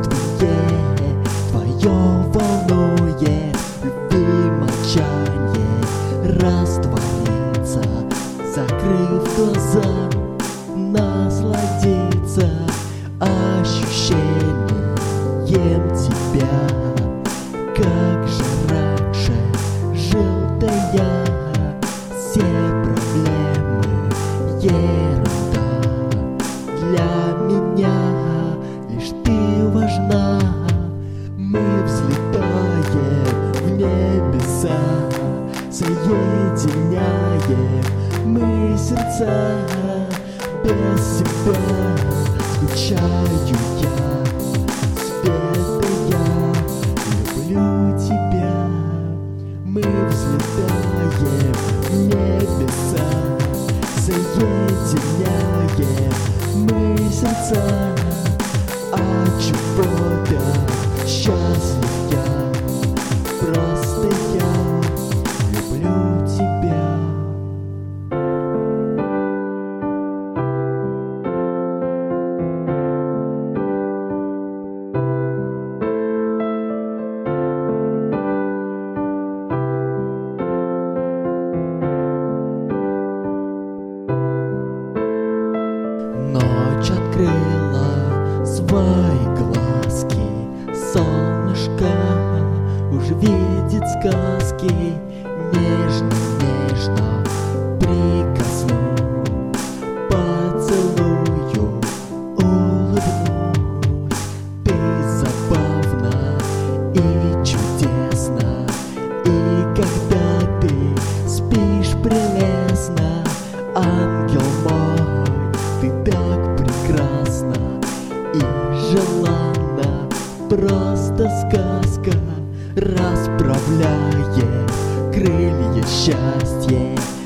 мертвее, твое волнует, любви молчание растворится, закрыв глаза, насладиться ощущением тебя. Как же раньше жил-то я, все проблемы ерунда. Для меня лишь ты важна. Мы взлетаем в небеса, соединяем мы сердца. Без себя скучаю я, Света, я люблю тебя. Мы взлетаем в небеса, соединяем мы сердца. От чего-то счастлив я, просто я люблю тебя. Ночь открыла свои глазки, солнышко уже видит сказки. Нежно-нежно прикоснусь, поцелую, улыбнусь. Ты забавна и чудесна, и когда ты спишь прелестно, ангел мой, ты так прекрасна и желанна, просто сказка расправляет крылья счастья.